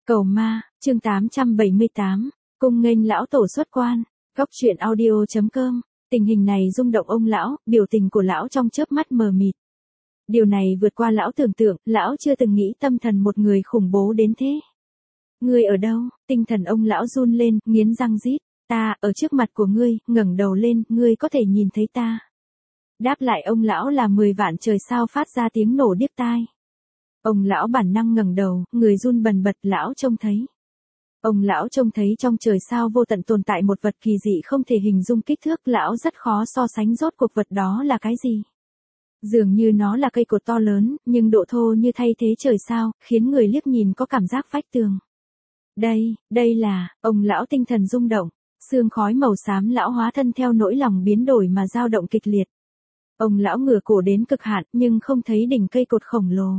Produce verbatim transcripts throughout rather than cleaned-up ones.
Cầu ma, chương tám trăm bảy mươi tám, cung nghênh lão tổ xuất quan, góc truyện audio.com, tình hình này rung động ông lão, biểu tình của lão trong chớp mắt mờ mịt. Điều này vượt qua lão tưởng tượng, lão chưa từng nghĩ tâm thần một người khủng bố đến thế. Ngươi ở đâu? Tinh thần ông lão run lên, nghiến răng rít, ta, ở trước mặt của ngươi, ngẩng đầu lên, ngươi có thể nhìn thấy ta. Đáp lại ông lão là mười vạn trời sao phát ra tiếng nổ điếc tai. Ông lão bản năng ngẩng đầu, người run bần bật, lão trông thấy. Ông lão trông thấy trong trời sao vô tận tồn tại một vật kỳ dị không thể hình dung kích thước, lão rất khó so sánh rốt cuộc vật đó là cái gì. Dường như nó là cây cột to lớn, nhưng độ thô như thay thế trời sao, khiến người liếc nhìn có cảm giác vách tường. Đây, đây là, ông lão tinh thần rung động, sương khói màu xám lão hóa thân theo nỗi lòng biến đổi mà dao động kịch liệt. Ông lão ngửa cổ đến cực hạn nhưng không thấy đỉnh cây cột khổng lồ.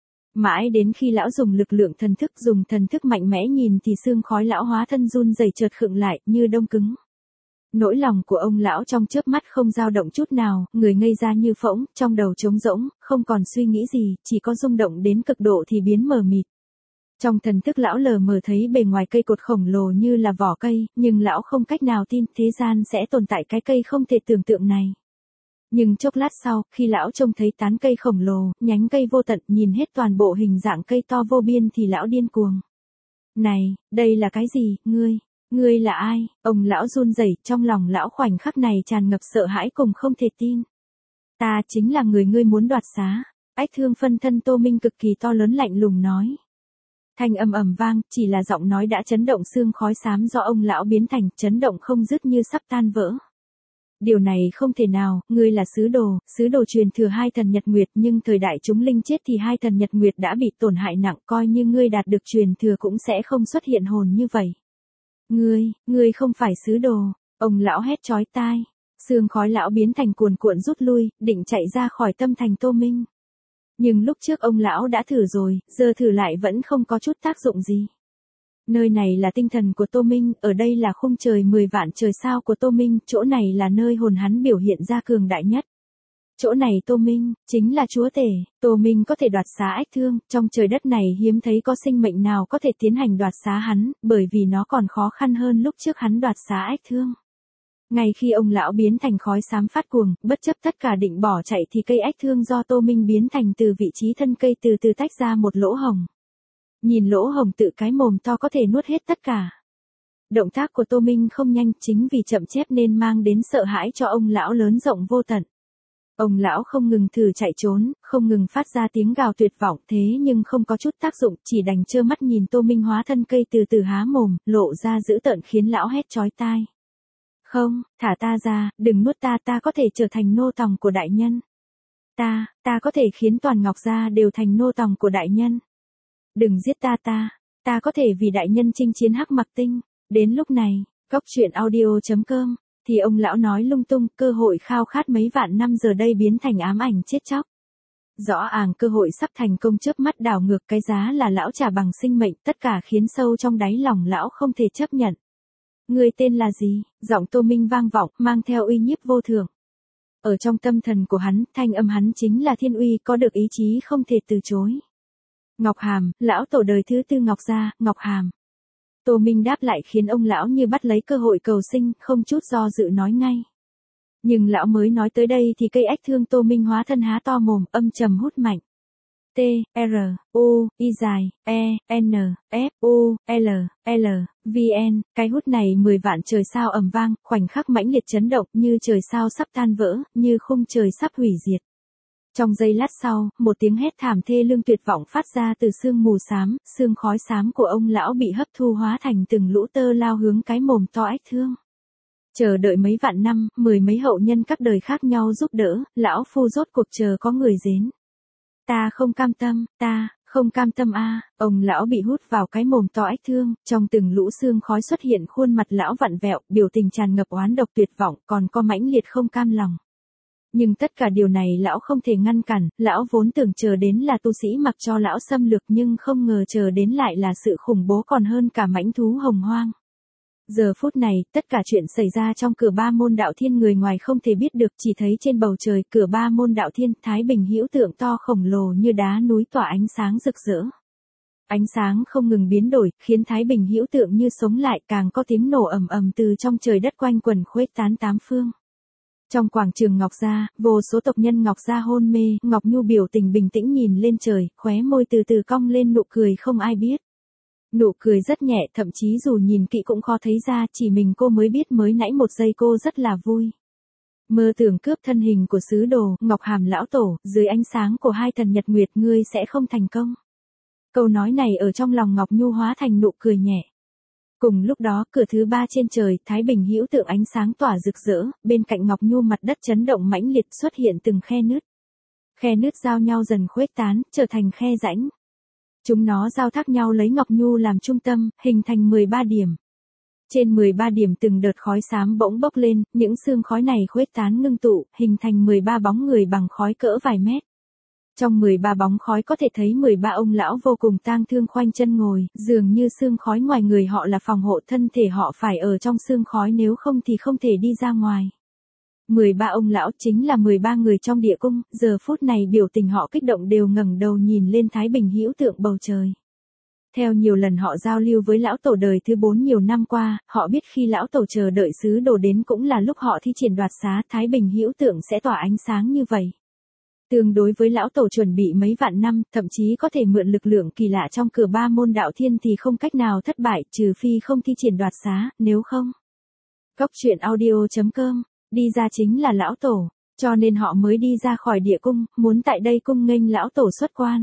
Mãi đến khi lão dùng lực lượng thần thức dùng thần thức mạnh mẽ nhìn thì sương khói lão hóa thân run rẩy chợt khựng lại như đông cứng. Nỗi lòng của ông lão trong chớp mắt không dao động chút nào, người ngây ra như phỗng, trong đầu trống rỗng, không còn suy nghĩ gì, chỉ có rung động đến cực độ thì biến mờ mịt. Trong thần thức lão lờ mờ thấy bề ngoài cây cột khổng lồ như là vỏ cây, nhưng lão không cách nào tin thế gian sẽ tồn tại cái cây không thể tưởng tượng này. Nhưng chốc lát sau, khi lão trông thấy tán cây khổng lồ, nhánh cây vô tận, nhìn hết toàn bộ hình dạng cây to vô biên thì lão điên cuồng. Này, đây là cái gì, ngươi, ngươi là ai? Ông lão run rẩy, trong lòng lão khoảnh khắc này tràn ngập sợ hãi cùng không thể tin. Ta chính là người ngươi muốn đoạt xá. Ách Thương phân thân Tô Minh cực kỳ to lớn lạnh lùng nói. Thanh âm ầm vang, chỉ là giọng nói đã chấn động xương khói xám do ông lão biến thành, chấn động không dứt như sắp tan vỡ. Điều này không thể nào, ngươi là sứ đồ, sứ đồ truyền thừa hai thần Nhật Nguyệt, nhưng thời đại chúng linh chết thì hai thần Nhật Nguyệt đã bị tổn hại nặng, coi như ngươi đạt được truyền thừa cũng sẽ không xuất hiện hồn như vậy. Ngươi, ngươi không phải sứ đồ, ông lão hét chói tai, xương khói lão biến thành cuồn cuộn rút lui, định chạy ra khỏi tâm thành Tô Minh. Nhưng lúc trước ông lão đã thử rồi, giờ thử lại vẫn không có chút tác dụng gì. Nơi này là tinh thần của Tô Minh, ở đây là khung trời mười vạn trời sao của Tô Minh, chỗ này là nơi hồn hắn biểu hiện ra cường đại nhất. Chỗ này Tô Minh, chính là chúa tể, Tô Minh có thể đoạt xá Ách Thương, trong trời đất này hiếm thấy có sinh mệnh nào có thể tiến hành đoạt xá hắn, bởi vì nó còn khó khăn hơn lúc trước hắn đoạt xá Ách Thương. Ngay khi ông lão biến thành khói xám phát cuồng, bất chấp tất cả định bỏ chạy thì cây Ách Thương do Tô Minh biến thành từ vị trí thân cây từ từ tách ra một lỗ hồng. Nhìn lỗ hồng tự cái mồm to có thể nuốt hết tất cả. Động tác của Tô Minh không nhanh, chính vì chậm chép nên mang đến sợ hãi cho ông lão lớn rộng vô tận. Ông lão không ngừng thử chạy trốn, không ngừng phát ra tiếng gào tuyệt vọng, thế nhưng không có chút tác dụng, chỉ đành trơ mắt nhìn Tô Minh hóa thân cây từ từ há mồm, lộ ra dữ tợn khiến lão hét chói tai. Không, thả ta ra, đừng nuốt ta, ta có thể trở thành nô tòng của đại nhân. Ta, ta có thể khiến toàn Ngọc Gia đều thành nô tòng của đại nhân. Đừng giết ta ta, ta có thể vì đại nhân chinh chiến Hắc Mặc Tinh. Đến lúc này, góc truyện audio.com, thì ông lão nói lung tung, cơ hội khao khát mấy vạn năm giờ đây biến thành ám ảnh chết chóc. Rõ ràng cơ hội sắp thành công chớp mắt đảo ngược, cái giá là lão trả bằng sinh mệnh, tất cả khiến sâu trong đáy lòng lão không thể chấp nhận. Người tên là gì? Giọng Tô Minh vang vọng, mang theo uy nhiếp vô thượng. Ở trong tâm thần của hắn, thanh âm hắn chính là thiên uy, có được ý chí không thể từ chối. Ngọc Hàm, lão tổ đời thứ tư Ngọc Gia, Ngọc Hàm. Tô Minh đáp lại khiến ông lão như bắt lấy cơ hội cầu sinh, không chút do dự nói ngay. Nhưng lão mới nói tới đây thì cây Ách Thương Tô Minh hóa thân há to mồm, âm trầm hút mạnh. T, R, U, I dài, E, N, F, U, L, L, V N, cái hút này mười vạn trời sao ầm vang, khoảnh khắc mãnh liệt chấn động, như trời sao sắp tan vỡ, như khung trời sắp hủy diệt. Trong giây lát sau, một tiếng hét thảm thê lương tuyệt vọng phát ra từ sương mù xám, sương khói xám của ông lão bị hấp thu hóa thành từng lũ tơ lao hướng cái mồm to Ách Thương. Chờ đợi mấy vạn năm, mười mấy hậu nhân các đời khác nhau giúp đỡ, lão phu rốt cuộc chờ có người đến. Ta không cam tâm, ta, không cam tâm a. Ông lão bị hút vào cái mồm to Ách Thương, trong từng lũ sương khói xuất hiện khuôn mặt lão vặn vẹo, biểu tình tràn ngập oán độc tuyệt vọng, còn có mãnh liệt không cam lòng. Nhưng tất cả điều này lão không thể ngăn cản, lão vốn tưởng chờ đến là tu sĩ mặc cho lão xâm lược nhưng không ngờ chờ đến lại là sự khủng bố còn hơn cả mãnh thú hồng hoang. Giờ phút này, tất cả chuyện xảy ra trong cửa ba môn đạo thiên người ngoài không thể biết được, chỉ thấy trên bầu trời cửa ba môn đạo thiên, Thái Bình hữu tượng to khổng lồ như đá núi tỏa ánh sáng rực rỡ. Ánh sáng không ngừng biến đổi, khiến Thái Bình Hữu Tượng như sống lại, càng có tiếng nổ ầm ầm từ trong trời đất quanh quần khuếch tán tám phương. Trong quảng trường Ngọc Gia, vô số tộc nhân Ngọc Gia hôn mê, Ngọc Nhu biểu tình bình tĩnh nhìn lên trời, khóe môi từ từ cong lên nụ cười không ai biết. Nụ cười rất nhẹ, thậm chí dù nhìn kỹ cũng khó thấy ra, chỉ mình cô mới biết mới nãy một giây cô rất là vui. Mơ tưởng cướp thân hình của sứ đồ, Ngọc Hàm lão tổ, dưới ánh sáng của hai thần nhật nguyệt ngươi sẽ không thành công. Câu nói này ở trong lòng Ngọc Nhu hóa thành nụ cười nhẹ. Cùng lúc đó, cửa thứ ba trên trời, Thái Bình Hữu Tượng ánh sáng tỏa rực rỡ, bên cạnh Ngọc Nhu mặt đất chấn động mãnh liệt xuất hiện từng khe nứt. Khe nứt giao nhau dần khuếch tán, trở thành khe rãnh. Chúng nó giao thác nhau lấy Ngọc Nhu làm trung tâm, hình thành mười ba điểm. Trên mười ba điểm từng đợt khói xám bỗng bốc lên, những xương khói này khuếch tán ngưng tụ, hình thành mười ba bóng người bằng khói cỡ vài mét. Trong mười ba bóng khói có thể thấy mười ba ông lão vô cùng tang thương khoanh chân ngồi, dường như xương khói ngoài người họ là phòng hộ thân thể họ phải ở trong xương khói nếu không thì không thể đi ra ngoài. mười ba ông lão chính là mười ba người trong địa cung, giờ phút này biểu tình họ kích động đều ngẩng đầu nhìn lên Thái Bình Hữu Tượng bầu trời. Theo nhiều lần họ giao lưu với lão tổ đời thứ bốn nhiều năm qua, họ biết khi lão tổ chờ đợi sứ đồ đến cũng là lúc họ thi triển đoạt xá, Thái Bình Hữu Tượng sẽ tỏa ánh sáng như vậy. Tương đối với lão tổ chuẩn bị mấy vạn năm, thậm chí có thể mượn lực lượng kỳ lạ trong cửa ba môn đạo thiên thì không cách nào thất bại, trừ phi không thi triển đoạt xá, nếu không. Góc truyện audio chấm com, đi ra chính là lão tổ, cho nên họ mới đi ra khỏi địa cung, muốn tại đây cung nghênh lão tổ xuất quan.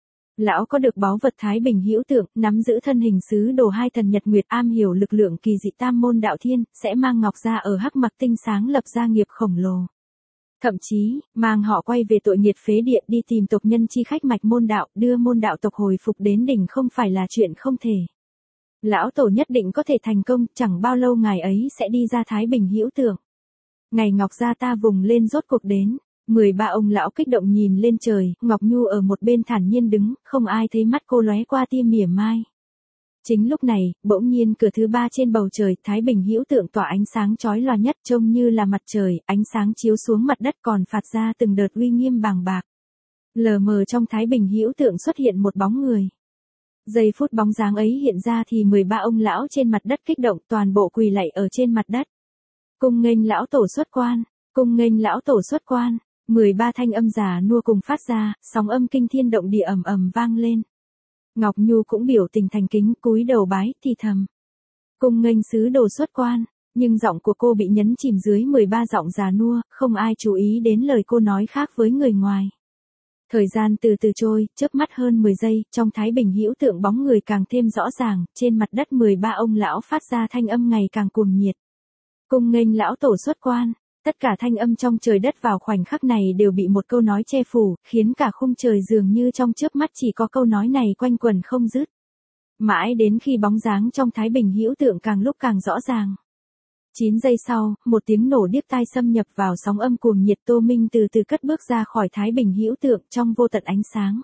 Lão có được báu vật Thái Bình Hữu Tượng, nắm giữ thân hình sứ đồ hai thần nhật nguyệt, am hiểu lực lượng kỳ dị tam môn đạo thiên, sẽ mang Ngọc Gia ở Hắc Mặc Tinh sáng lập gia nghiệp khổng lồ. Thậm chí, mang họ quay về tội nghiệt phế địa đi tìm tộc nhân chi khách mạch môn đạo, đưa môn đạo tộc hồi phục đến đỉnh không phải là chuyện không thể. Lão tổ nhất định có thể thành công, chẳng bao lâu ngài ấy sẽ đi ra Thái Bình Hữu Tượng. Ngày Ngọc Gia ta vùng lên rốt cuộc đến. mười ba ông lão kích động nhìn lên trời, Ngọc Nhu ở một bên thản nhiên đứng, không ai thấy mắt cô lóe qua tia mỉa mai. Chính lúc này, bỗng nhiên cửa thứ ba trên bầu trời, Thái Bình Hữu Tượng tỏa ánh sáng chói lòa nhất, trông như là mặt trời, ánh sáng chiếu xuống mặt đất còn phạt ra từng đợt uy nghiêm bàng bạc. Lờ mờ trong Thái Bình Hữu Tượng xuất hiện một bóng người. Giây phút bóng dáng ấy hiện ra thì mười ba ông lão trên mặt đất kích động, toàn bộ quỳ lạy ở trên mặt đất. Cung nghênh lão tổ xuất quan, cung nghênh lão tổ xuất quan. mười ba thanh âm già nua cùng phát ra, sóng âm kinh thiên động địa ầm ầm vang lên. Ngọc Nhu cũng biểu tình thành kính, cúi đầu bái, thì thầm. Cung nghênh sứ đồ xuất quan, nhưng giọng của cô bị nhấn chìm dưới mười ba giọng già nua, không ai chú ý đến lời cô nói khác với người ngoài. Thời gian từ từ trôi, chớp mắt hơn mười giây, trong Thái Bình Hữu Tượng bóng người càng thêm rõ ràng, trên mặt đất mười ba ông lão phát ra thanh âm ngày càng cuồng nhiệt. Cung nghênh lão tổ xuất quan. Tất cả thanh âm trong trời đất vào khoảnh khắc này đều bị một câu nói che phủ, khiến cả khung trời dường như trong chớp mắt chỉ có câu nói này quanh quẩn không dứt. Mãi đến khi bóng dáng trong Thái Bình Hữu Tượng càng lúc càng rõ ràng. chín giây sau, một tiếng nổ điếc tai xâm nhập vào sóng âm cuồng nhiệt. Tô Minh từ từ cất bước ra khỏi Thái Bình Hữu Tượng trong vô tận ánh sáng.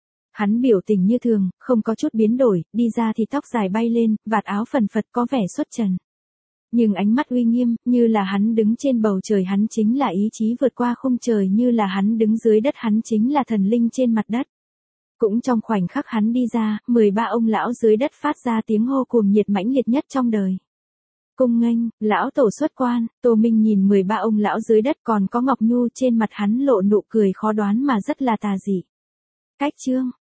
Hắn biểu tình như thường, không có chút biến đổi, đi ra thì tóc dài bay lên, vạt áo phần phật có vẻ xuất trần. Nhưng ánh mắt uy nghiêm, như là hắn đứng trên bầu trời, hắn chính là ý chí vượt qua khung trời, như là hắn đứng dưới đất, hắn chính là thần linh trên mặt đất. Cũng trong khoảnh khắc hắn đi ra, mười ba ông lão dưới đất phát ra tiếng hô cuồng nhiệt mãnh liệt nhất trong đời. Cung nghênh, lão tổ xuất quan. Tô Minh nhìn mười ba ông lão dưới đất, còn có Ngọc Nhu, trên mặt hắn lộ nụ cười khó đoán mà rất là tà dị. Cách chương